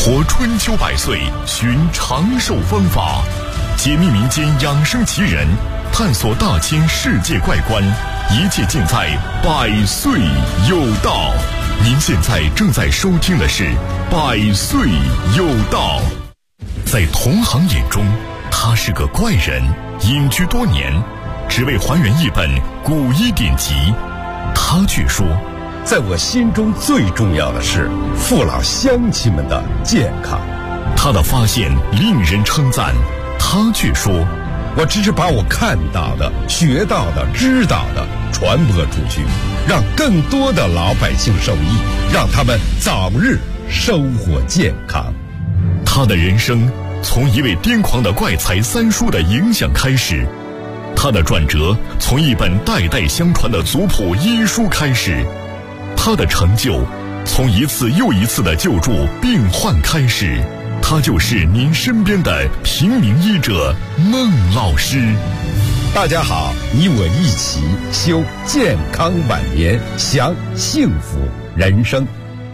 活春秋百岁，寻长寿方法，解密民间养生奇人，探索大千世界怪观，一切尽在百岁有道。您现在正在收听的是百岁有道。在同行眼中，他是个怪人，隐居多年，只为还原一本古医典籍。他却说， 在我心中最重要的是父老乡亲们的健康。 他的发现令人称赞，他却说， 我只是把我看到的、学到的、知道的传播出去，让更多的老百姓受益，让他们早日收获健康。 他的人生从一位癫狂的怪才三叔的影响开始，他的转折从一本代代相传的族谱医书开始，他的成就从一次又一次的救助病患开始。他就是您身边的平民医者孟老师。 大家好，你我一起修健康晚年，享幸福人生。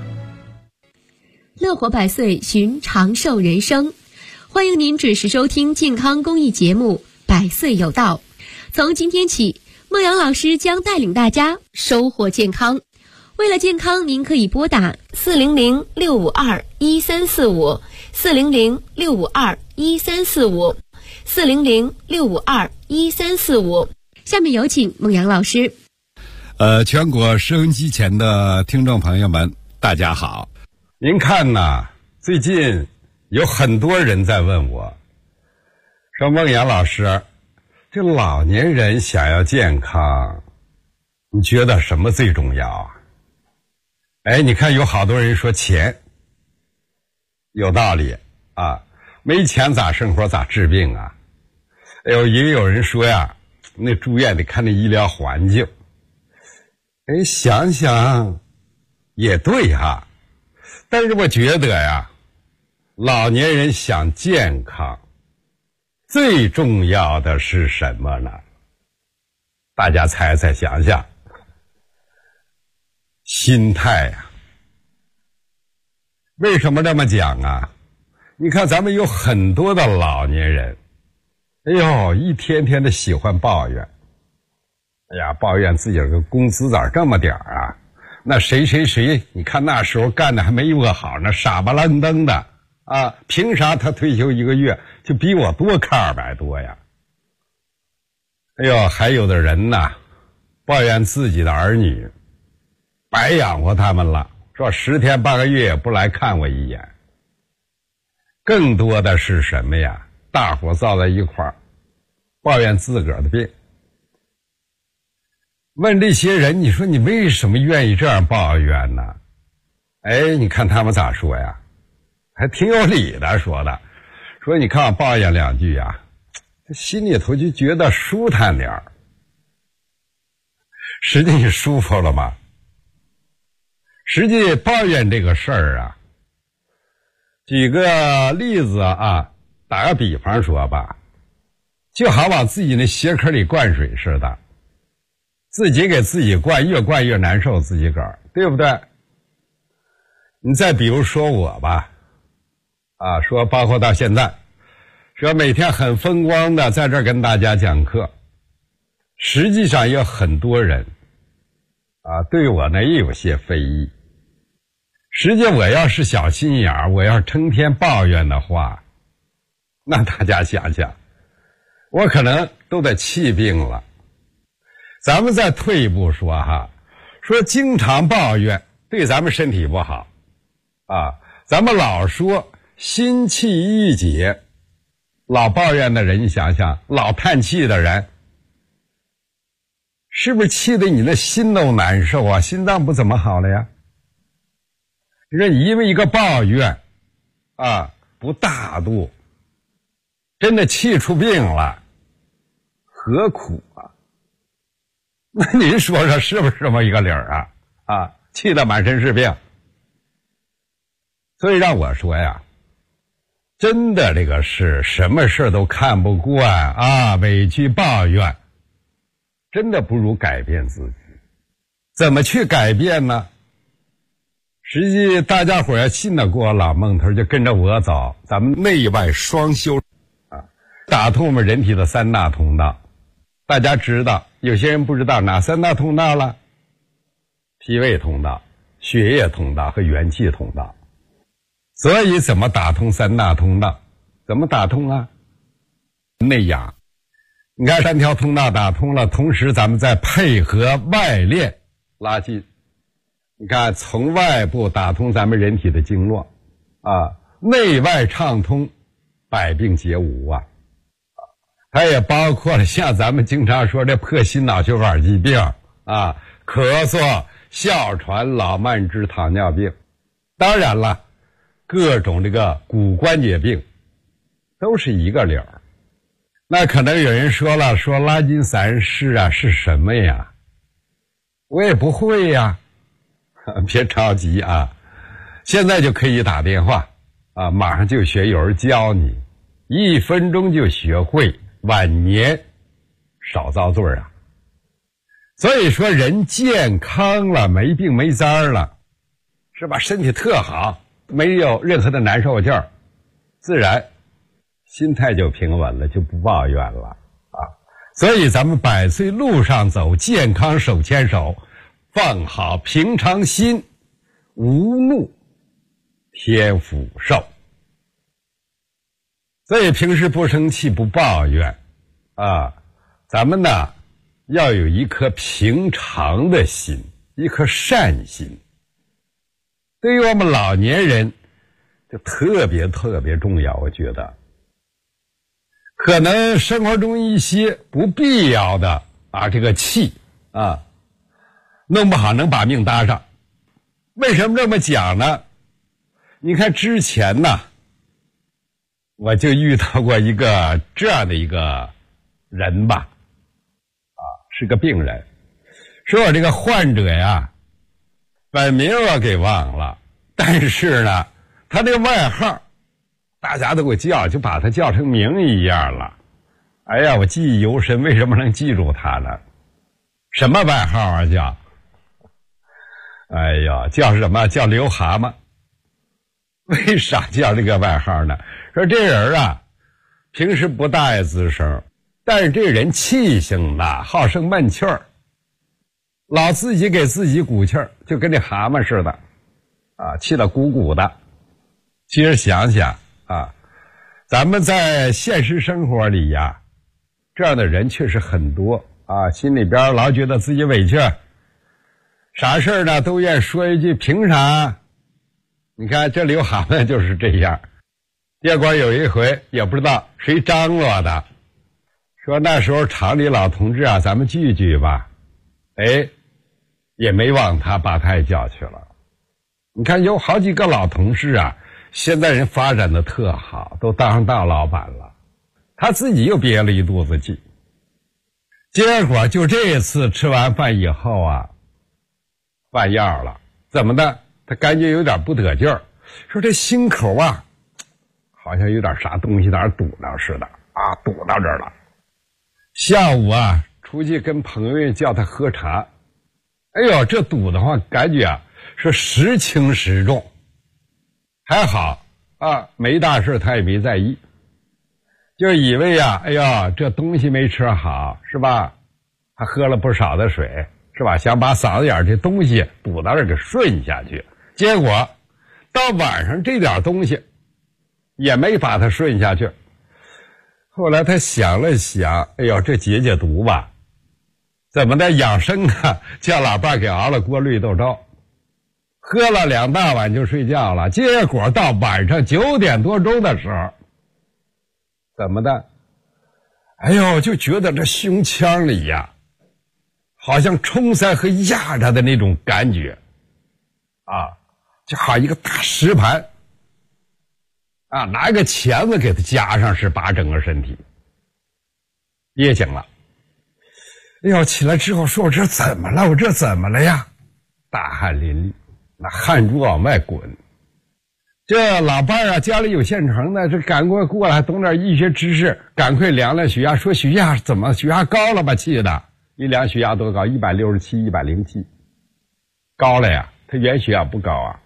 乐活百岁，寻长寿人生。欢迎您准时收听健康公益节目百岁有道。从今天起，孟阳老师将带领大家收获健康。为了健康，您可以拨打400-652-1345 400-652-1345 400-652-1345。下面有请孟阳老师。 全国收音机前的听众朋友们，大家好。您看呐，最近有很多人在问我，说孟阳老师，这老年人想要健康，你觉得什么最重要啊？你看有好多人说钱，有道理啊，没钱咋生活咋治病啊？也有人说呀，那住院得看那医疗环境。想想也对哈，但是我觉得呀，老年人想健康，最重要的是什么呢？大家猜猜想想。心态呀。为什么这么讲啊？你看咱们有很多的老年人，一天天的喜欢抱怨。抱怨自己的工资咋这么点啊？那谁，你看那时候干的还没我好呢，傻不愣登的啊！凭啥他退休1个月就比我多看200多呀？还有的人呢，抱怨自己的儿女白养活他们了，说10天8个月也不来看我一眼。更多的是什么呀？大伙造在一块儿，抱怨自个儿的病。问这些人，你说你为什么愿意这样抱怨呢？你看他们咋说呀？还挺有理的说的，说你看我抱怨2句啊，心里头就觉得舒坦点儿。实际你舒服了吗？实际抱怨这个事儿啊，举个例子啊，打个比方说吧，就好往自己那鞋壳里灌水似的，自己给自己灌，越灌越难受，自己个儿，对不对？你再比如说我吧，说包括到现在，说每天很风光的在这儿跟大家讲课，实际上有很多人对我呢也有些非议。实际我要是小心眼儿，我要是成天抱怨的话，那大家想想，我可能都得气病了。咱们再退一步说哈，说经常抱怨对咱们身体不好咱们老说心气郁结，老抱怨的人，你想想，老叹气的人，是不是气得你的心都难受啊？心脏不怎么好了呀？你说你因为一个抱怨不大度，真的气出病了，何苦啊？那您说说是不是这么一个理儿气得满身是病。所以让我说呀，真的这个事，什么事都看不惯委屈抱怨，真的不如改变自己。怎么去改变呢？ 实际大家伙要信得过老孟头，就跟着我走，咱们内外双修啊，打通我们人体的三大通道。大家知道，有些人不知道哪三大通道了？脾胃通道、血液通道和元气通道。所以怎么打通三大通道？怎么打通啊？内养。你看3条通道打通了，同时咱们再配合外练拉筋。你看从外部打通咱们人体的经络啊，内外畅通，百病皆无啊。它也包括了像咱们经常说的破心脑血管疾病啊，咳嗽、哮喘、老慢支、糖尿病。当然了，各种这个骨关节病都是一个理儿。那可能有人说了，说拉筋3式啊是什么呀？我也不会呀。别着急啊，现在就可以打电话啊，马上就学，有人教你，1分钟就学会，晚年少遭罪啊。所以说人健康了，没病没灾了，是吧？身体特好，没有任何的难受劲儿，自然心态就平稳了，就不抱怨了啊。所以咱们100岁路上走，健康手牵手，放好平常心，无怒天福寿。所以平时不生气不抱怨啊，咱们呢要有一颗平常的心，一颗善心。对于我们老年人就特别重要，我觉得可能生活中一些不必要的啊这个气啊弄不好能把命搭上。为什么这么讲呢？你看之前呢，我就遇到过一个这样的一个人吧，啊，是个病人，说我这个患者呀，本名我给忘了，但是呢，他这个外号，大家都给叫，就把他叫成名一样了。哎呀，我记忆犹深，为什么能记住他呢？什么外号啊叫？哎呀，叫什么？叫刘蛤蟆。为啥叫这个外号呢？说这人啊，平时不大爱吱声，但是这人气性大，好生闷气儿，老自己给自己鼓气儿，就跟这蛤蟆似的，啊，气得鼓鼓的。其实想想啊，咱们在现实生活里呀，这样的人确实很多啊，心里边老觉得自己委屈。啥事儿呢都愿说一句凭啥？你看这刘蛤蟆就是这样。结果有一回也不知道谁张罗的，说那时候厂里老同志啊，咱们聚聚吧。哎，也没往他，把他也叫去了。你看有好几个老同事啊，现在人发展的特好，都当上大老板了，他自己又憋了一肚子气。结果就这次吃完饭以后啊，犯药了。怎么的？他感觉有点不得劲儿，说这心口啊好像有点啥东西在那堵到似的啊，堵到这儿了。下午啊出去跟朋友叫他喝茶，哎呦这堵的话感觉啊是时轻时重，还好啊没大事，他也没在意，就以为啊哎呀这东西没吃好是吧，他喝了不少的水是吧，想把嗓子眼这东西堵到这儿给顺下去，结果到晚上这点东西也没把它顺下去。后来他想了想，哎呦这解毒吧，怎么的养生啊，叫老伴给熬了锅绿豆粥，喝了2大碗就睡觉了。结果到晚上9点多钟的时候，怎么的，哎呦就觉得这胸腔里呀好像冲塞和压着的那种感觉啊，就好一个大石盘啊，拿一个钳子给它夹上，是把整个身体憋醒了。哎呦起来之后说，我这怎么了，我这怎么了呀，大汗淋漓，那汗珠往外滚。这老伴啊家里有现成的，这赶快过来懂点医学知识，赶快量量血压，说血压怎么血压高了吧，气的一量血压多高，167 107，高了呀，他原血压不高啊。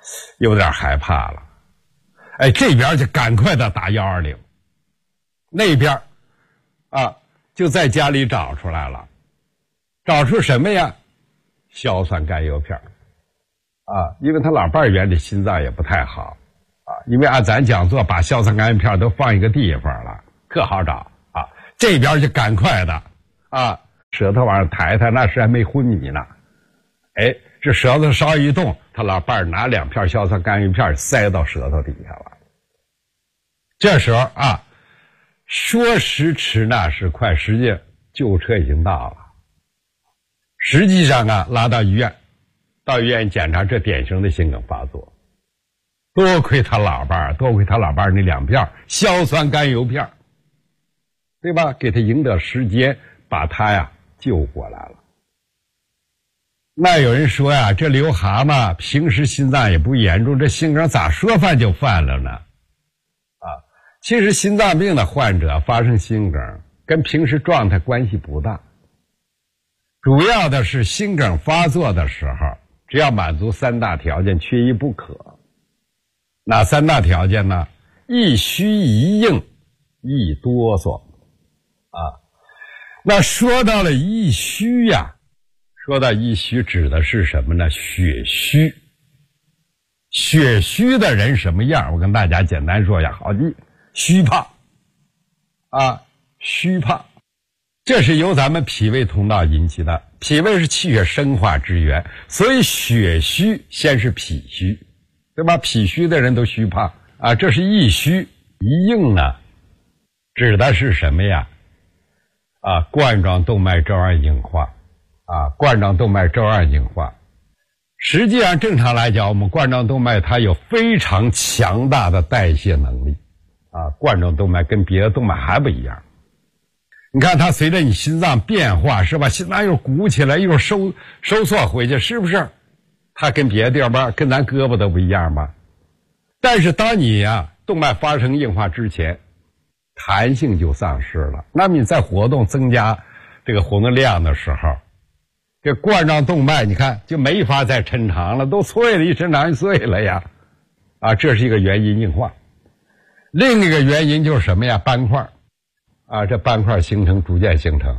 有点害怕了。哎，这边就赶快的打120，那边就在家里找出来了，找出什么呀？硝酸甘油片因为他老伴儿原来心脏也不太好因为按咱讲座把硝酸甘油片都放一个地方了，特好找这边就赶快的舌头往上抬抬，那时还没昏迷呢。哎，这舌头稍一动，他老伴儿拿2片硝酸甘油片塞到舌头底下了。这时候说时迟那时快，实际救护车已经到了。实际上拉到医院，到医院检查，这典型的心梗发作。多亏他老伴儿，那2片硝酸甘油片，对吧？给他赢得时间，把他救过来了。那有人说这刘蛤蟆平时心脏也不严重，这心梗咋说犯就犯了呢？其实心脏病的患者发生心梗跟平时状态关系不大，主要的是心梗发作的时候，只要满足3大条件，缺一不可。哪3大条件呢？一虚一硬一哆嗦那说到了一虚说到一虚指的是什么呢？血虚。血虚的人什么样？我跟大家简单说一下，好记。虚胖虚胖，这是由咱们脾胃通道引起的。脾胃是气血生化之源，所以血虚先是脾虚，对吧？脾虚的人都虚胖这是一虚一硬呢，指的是什么呀？冠状动脉粥样硬化冠状动脉粥样硬化。实际上正常来讲，我们冠状动脉它有非常强大的代谢能力冠状动脉跟别的动脉还不一样。你看它随着你心脏变化，是吧？心脏又鼓起来又收缩回去，是不是？它跟别的地方跟咱胳膊都不一样吧？但是当你动脉发生硬化之前，弹性就丧失了。那么你在活动增加这个活动量的时候，这冠状动脉你看就没法再抻长了，都碎了，一抻长就碎了呀这是一个原因，硬化。另一个原因就是什么呀？斑块这斑块逐渐形成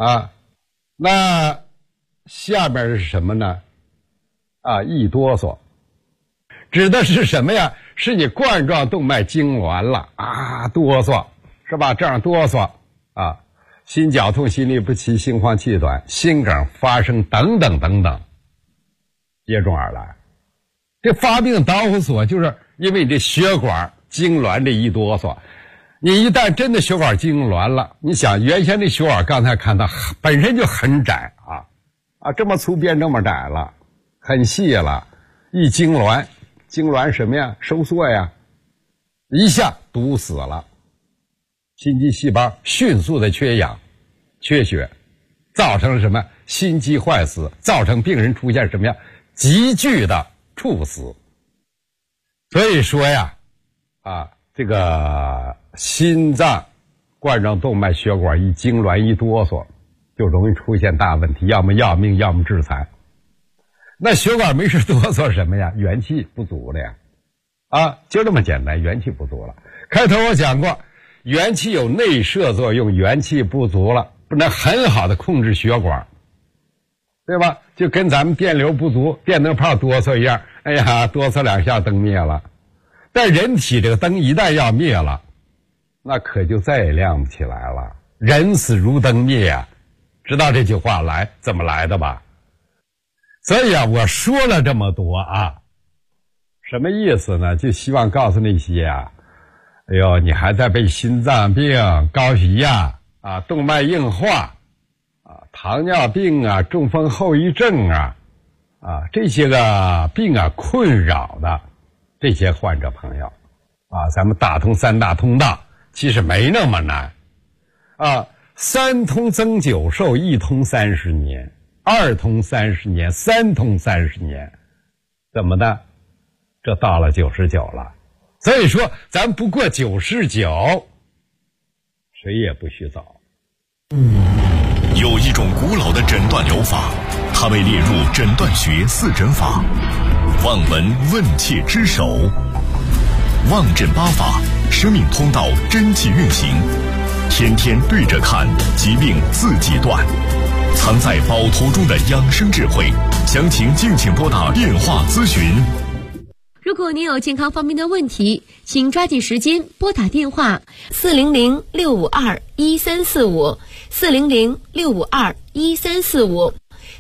那下边是什么呢？一哆嗦，指的是什么呀？是你冠状动脉痉挛了哆嗦，是吧？这样哆嗦心绞痛、心律不齐、心慌气短、心梗发生等等等等，接踵而来。这发病导火索就是因为你这血管痉挛这一哆嗦。你一旦真的血管痉挛了，你想原先这血管刚才看到本身就很窄这么粗变这么窄了，很细了，一痉挛什么呀？收缩呀，一下堵死了，心肌细胞迅速的缺氧缺血，造成了什么？心肌坏死，造成病人出现什么呀？急剧的猝死。所以说这个心脏冠状动脉血管一痉挛一哆嗦，就容易出现大问题，要么要命，要么致残。那血管没事哆嗦什么呀？元气不足了呀就这么简单，元气不足了。开头我讲过，元气有内摄作用，元气不足了不能很好的控制血管，对吧？就跟咱们电流不足，电灯泡哆嗦一样，哎呀，哆嗦2下灯灭了。但人体这个灯一旦要灭了，那可就再也亮不起来了。人死如灯灭知道这句话怎么来的吧？所以我说了这么多什么意思呢？就希望告诉那些哎呦，你还在被心脏病、高血压动脉硬化糖尿病中风后遗症这些个病困扰的这些患者朋友咱们打通3大通道其实没那么难3通增久寿，1通30年，2通30年，3通30年，怎么的？这到了99了。所以说咱不过99，谁也不许走。 有一种古老的诊断疗法，它被列入诊断学4诊法。 望闻问切之首，望诊八法，生命通道真气运行，天天对着看，疾病自己断。藏在宝图中的养生智慧，详情敬请拨打电话咨询。 如果您有健康方面的问题，请抓紧时间拨打电话400-652-1345 400-652-1345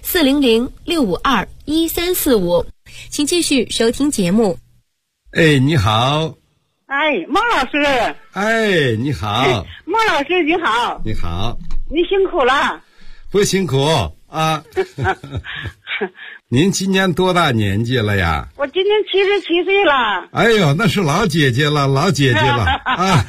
400-652-1345。请继续收听节目。 哎，你好。 哎，孟老师。 哎，你好。 孟老师你好。 你好。 你辛苦了。 不辛苦啊。您今年多大年纪了呀？ 我今年77岁了。 哎呦，那是老姐姐了，老姐姐了啊！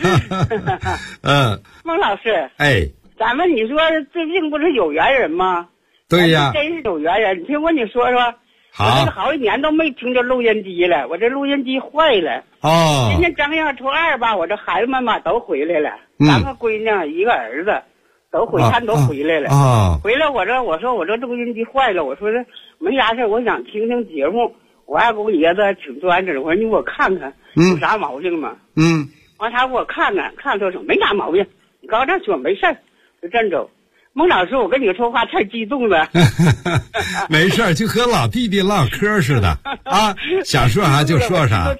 孟老师， 哎， 咱们你说最近不是有缘人吗？ 对呀， 真是有缘人。你听我跟你说说， 好， 我这个好几年都没听着录音机了，我这录音机坏了。 哦， 今年正月初2吧，我这孩子们吧都回来了，3个闺女1个儿子。都回来了啊！ 回来我说我这录音机坏了，我说这没啥事，我想听听节目。我二姑爷子挺专职，我说你给我看看有啥毛病吗？完他给我看说没啥毛病，你刚才说没事就这么走。孟老师，我跟你说话太激动了。 没事，就和老弟弟唠嗑似的啊，想说啥就说啥。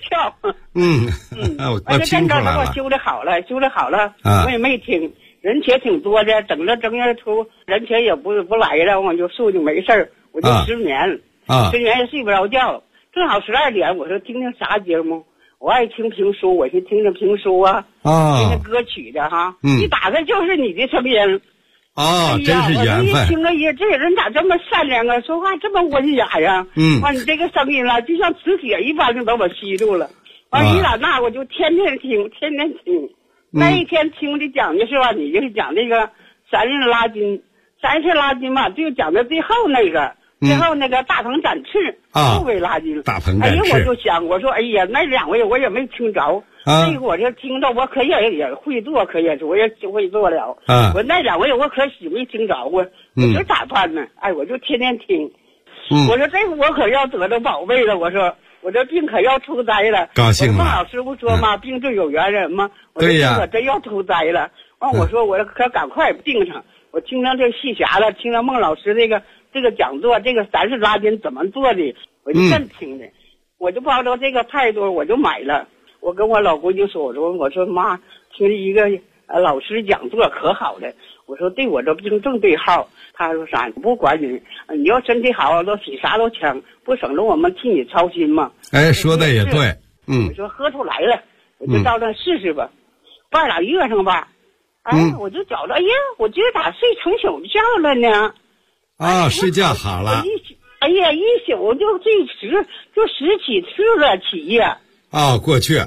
我听出来了。 我修理好了，我也没听。人且挺多的，等着正月初人且也不来了，我就睡就没事儿，我就失眠失眠也睡不着觉。正好12点，我说听听啥节目，我爱听评书，我去听听评书啊，听听歌曲的哈。一打开就是你的声音。 真是缘分。 我一听这个人咋这么善良啊，说话这么温雅呀。完你这个声音了，就像磁铁一般就把我吸住了。完你打那我就天天听。那一天听的讲的是吧？你就是讲那个三世拉筋嘛，就讲的最后那个大鹏展翅后背拉筋。 大鹏展翅。 哎呀，我就想，我说哎呀，那2位我也没听着，那个我就听着，我可也会做，我也会做了。我那2位我可喜没听着啊，我这咋办呢？哎，我就天天听。我说这个我可要得到宝贝了，我说。我这病可要出灾了， 高兴了。 孟老师不说吗？病最有缘人吗？ 对呀， 我真要出灾了。完，我说我可赶快病上。我听到这戏匣子，听到孟老师这个讲座，这个三世拉筋怎么做的，我就真听的。我就抱着这个态度，我就买了。我跟我老姑就说，我说妈，听一个老师讲座可好了。我说对我这病正对号。他说啥？不管你要身体好，都比啥都强，不省着我们替你操心吗？ 哎，说的也对。 我说喝出来了，我就照这试试吧。半拉月上吧，我就觉着，哎呀，我今儿咋睡成宿觉了呢？ 睡觉好了。 哎呀，一宿就最迟就10几次了起呀。 过去。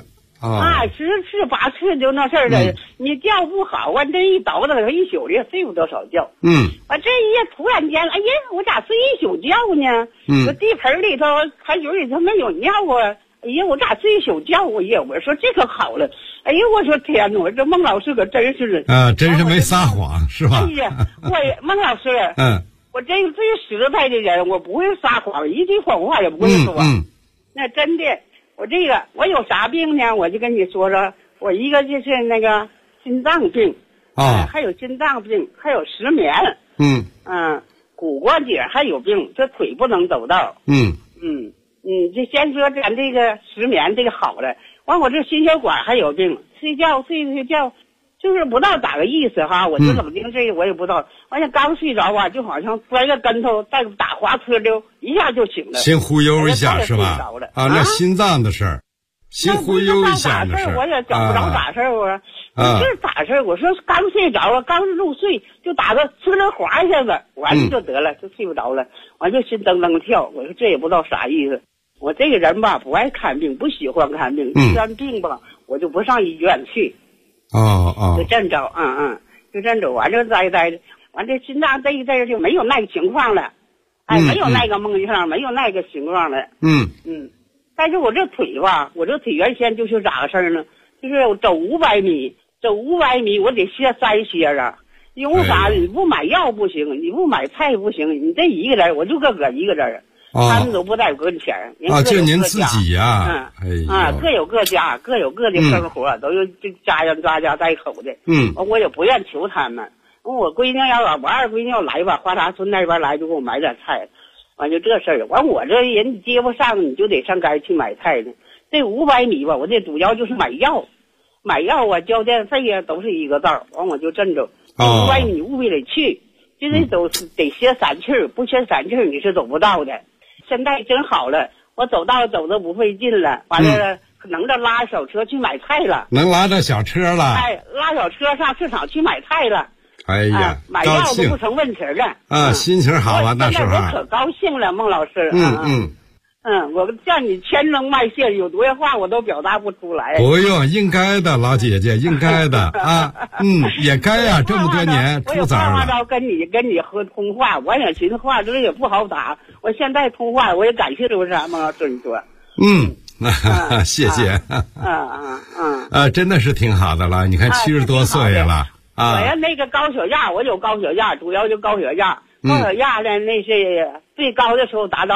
10次8次就那事儿了。你觉不好啊，这一倒腾一宿的也睡不多少觉。这一夜突然间，哎呀，我咋睡一宿觉呢？我地盆里头还有里头没有尿啊。哎呀，我咋睡一宿觉啊？我说这可好了。哎呀，我说天哪，我这孟老师可真是的。 真是没撒谎是吧？ 哎呀，孟老师，我这个最实在的人，我不会撒谎，一句谎话也不会说。那真的。我有啥病呢？我就跟你说说，我一个就是那个心脏病，还有心脏病，还有失眠，骨关节还有病，这腿不能走道。就先说咱这个失眠这个好了，完我这心血管还有病，睡觉就是不知道咋个意思哈，我就冷静这个我也不知道，完了刚睡着吧，就好像摔个跟头，再打滑车就一下就醒了， 心忽悠一下是吧？那心脏的事儿，心忽悠一下的事儿， 我也找不着咋事儿。我说这咋事儿？我说刚睡着了，刚入睡就打个呲溜滑一下子，完了就得了，就睡不着了，完就心噔噔跳。我说这也不知道啥意思。我这个人吧不爱看病，不喜欢看病，看病吧我就不上医院去。就这么着，就这么着，完就待着，完这心脏这一阵就没有那个情况了，没有那个梦象，没有那个情况了。但是我这腿吧，我这腿原先就是咋个事儿呢？就是走500米，我得歇3歇啊。因为啥？你不买药不行，你不买菜不行，你这一个人，我就个一个人。 他们都不在我跟前儿。 就您自己呀？ 各有各家，各有各的生活，都有这家人抓家带口的。我也不愿求他们。我闺女我二闺女要来吧，花茶村那边来就给我买点菜，完就这事儿。完我这人接不上，你就得上街去买菜呢。这500米吧，我这主要就是买药啊，交电费呀，都是一个道。完我就镇着，500米务必得去，这都是得歇3气儿，不歇3气儿你是走不到的。现在真好了，我走道走的不费劲了，完了能着拉小车去买菜了， 能拉着小车了， 拉小车上市场去买菜了。 哎呀， 买药都不成问题了心情好啊，那时候我可高兴了，孟老师。我向你千恩万谢，有多少话我都表达不出来。 不用，应该的，老姐姐，应该的也该呀，这么多年出崽了。 我跟你和通话，我也寻思话这也不好打，我现在通话我也感谢，是不是孟老师？你说。 谢谢。真的是挺好的了，你看70多岁了。 我呀，那个高血压，我有高血压，主要就高血压。高血压呢，那是最高的时候达到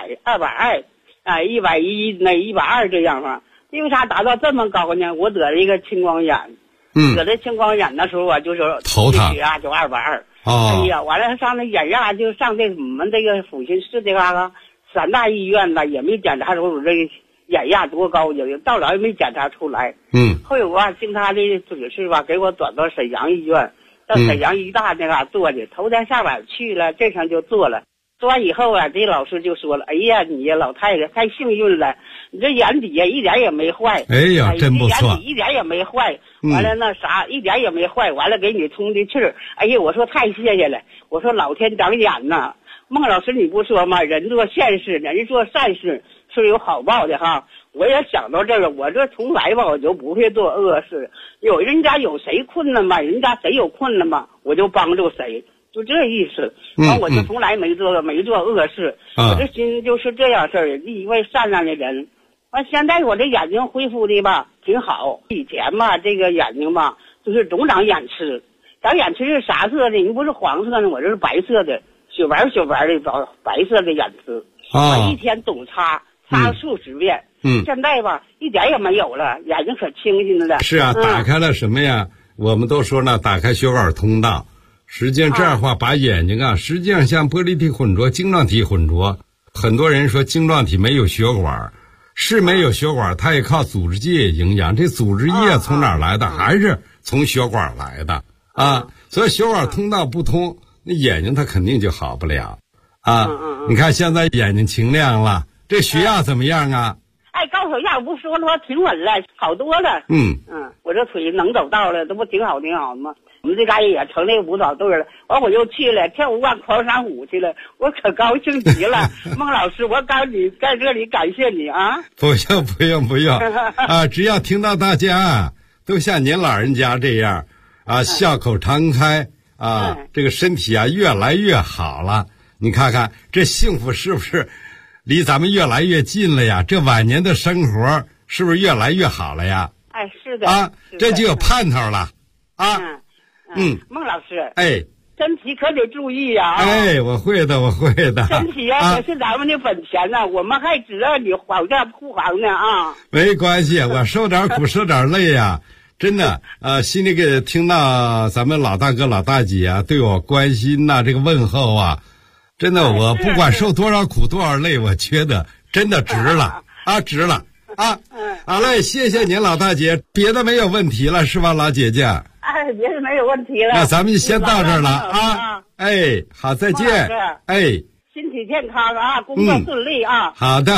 200、110那120这样嘛。因为啥达到这么高呢？我得了一个青光眼。得了青光眼的时候啊，就是头疼， 血压就220。哎呀，完了上那眼压就上这我们这个阜新市这嘎达3大医院呢，也没检查出我这个眼压多高，到了也没检查出来。后有啊，经他的指示吧，给我转到沈阳医院，到沈阳医大那嘎做的。头天下晚去了，这上就做了。做完以后啊，这老师就说了：“哎呀，你老太太太幸运了，你这眼底呀一点也没坏。 哎呀，真不错， 眼底一点也没坏。完了那啥，一点也没坏。完了给你充的气儿。哎呀，我说太谢谢了。我说老天长眼呐，孟老师你不说吗？人做善事，人做善事是有好报的哈。我也想到这个，我这从来吧我就不会做恶事。有人家有谁困难吧，人家谁有困难吧，我就帮助谁。”就这意思，完我就从来没做恶事，我这心就是这样事儿，一位善良的人。完现在我这眼睛恢复的吧挺好，以前吧这个眼睛吧就是总长眼刺，长眼刺是啥色的？你不是黄色的，我这是白色的，雪白的白色的眼刺。我一天总擦数十遍。现在吧一点也没有了，眼睛可清醒了。 是啊，打开了什么呀？我们都说呢，打开血管通道。实际上这样的话，把眼睛实际上像玻璃体混浊、晶状体混浊。很多人说晶状体没有血管，是没有血管，它也靠组织液营养。这组织液从哪儿来的？还是从血管来的所以血管通道不通，那眼睛它肯定就好不了你看现在眼睛清亮了，这血压怎么样啊？ 高血压我不说了，挺稳了，好多了。我这腿能走道了，这不挺好吗？我们这嘎也成那个舞蹈队了，完我又去了跳舞狂山舞去了，我可高兴极了。孟老师，我告诉你，在这里感谢你啊！ 不用只要听到大家都像您老人家这样笑口常开这个身体越来越好了。你看看这幸福是不是离咱们越来越近了呀？这晚年的生活是不是越来越好了呀？ 是的这就有盼头了孟老师，身体可得注意呀！ 我会的。 身体可是咱们的本钱呢，我们还指着你保驾护航呢没关系，我受点苦受点累呀，真的心里给听到咱们老大哥老大姐对我关心这个问候真的我不管受多少苦多少累，我觉得真的值了值了好嘞，谢谢您老大姐，别的没有问题了是吧，老姐姐？ 别的没有问题了。 那咱们就先到这儿了好，再见。 身体健康工作顺利好的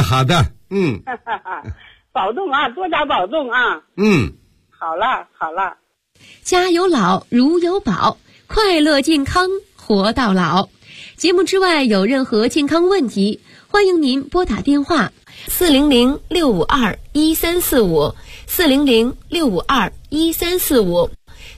保重多加保重好了。 家有老如有宝，快乐健康活到老。节目之外有任何健康问题，欢迎您拨打电话400-652-1345 400-652-1345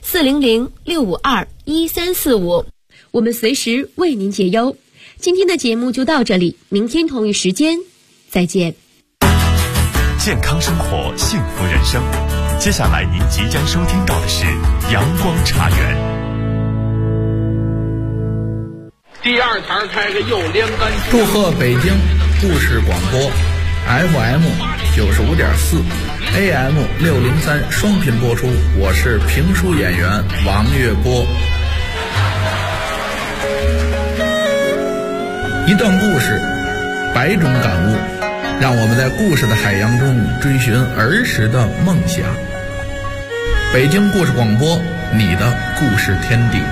400-652-1345，我们随时为您解忧。今天的节目就到这里，明天同一时间再见。 健康生活，幸福人生。接下来您即将收听到的是阳光茶园。 第二摊开个右连杆，祝贺北京故事广播 FM 95.4 AM 603双频播出，我是评书演员王月波。一段故事，100种感悟，让我们在故事的海洋中追寻儿时的梦想。北京故事广播，你的故事天地。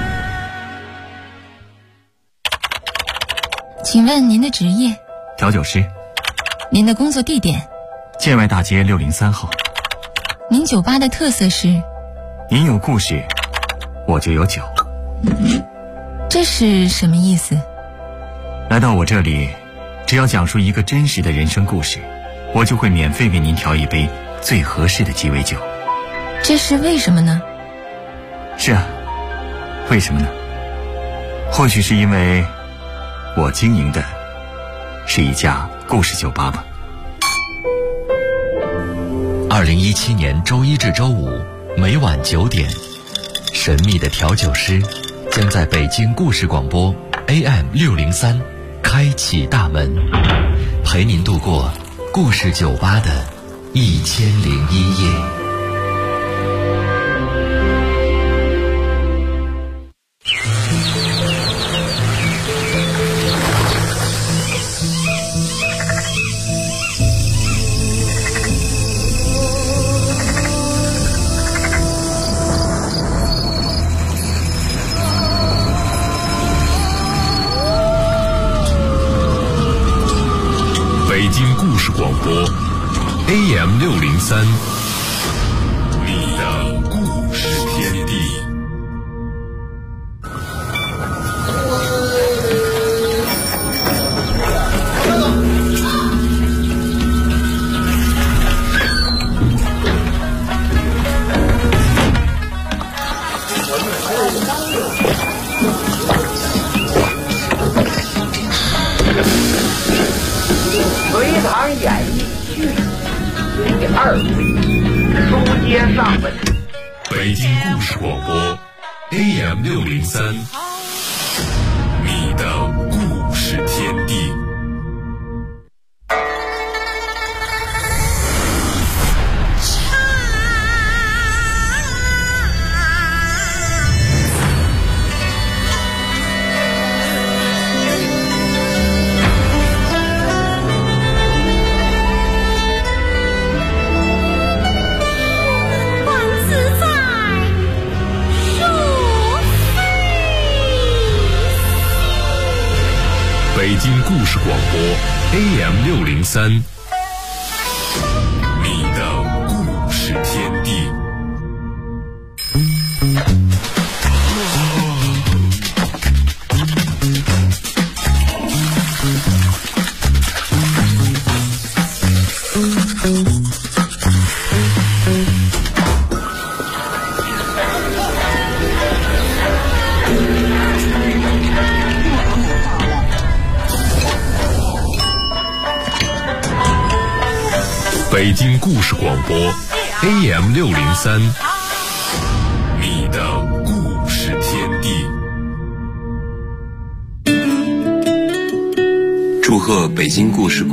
请问您的职业？ 调酒师。 您的工作地点？ 建外大街603号。 您酒吧的特色是？ 您有故事，我就有酒。 这是什么意思？ 来到我这里，只要讲述一个真实的人生故事，我就会免费为您调一杯最合适的鸡尾酒。 这是为什么呢？ 是啊，为什么呢？或许是因为我经营的是一家故事酒吧吧。 2017年周一至周五每晚9点，神秘的调酒师将在北京故事广播 AM 603开启大门，陪您度过故事酒吧的1001夜。 北京故事广播 AM 603，你的故事天地。 隋唐演义序第2回，书接上文。 北京故事广播 AM 603，你的故事天地。北京故事广播 AM 603，你的故事天地。北京故事广播 AM 603，你的故事天地。 祝贺北京故事广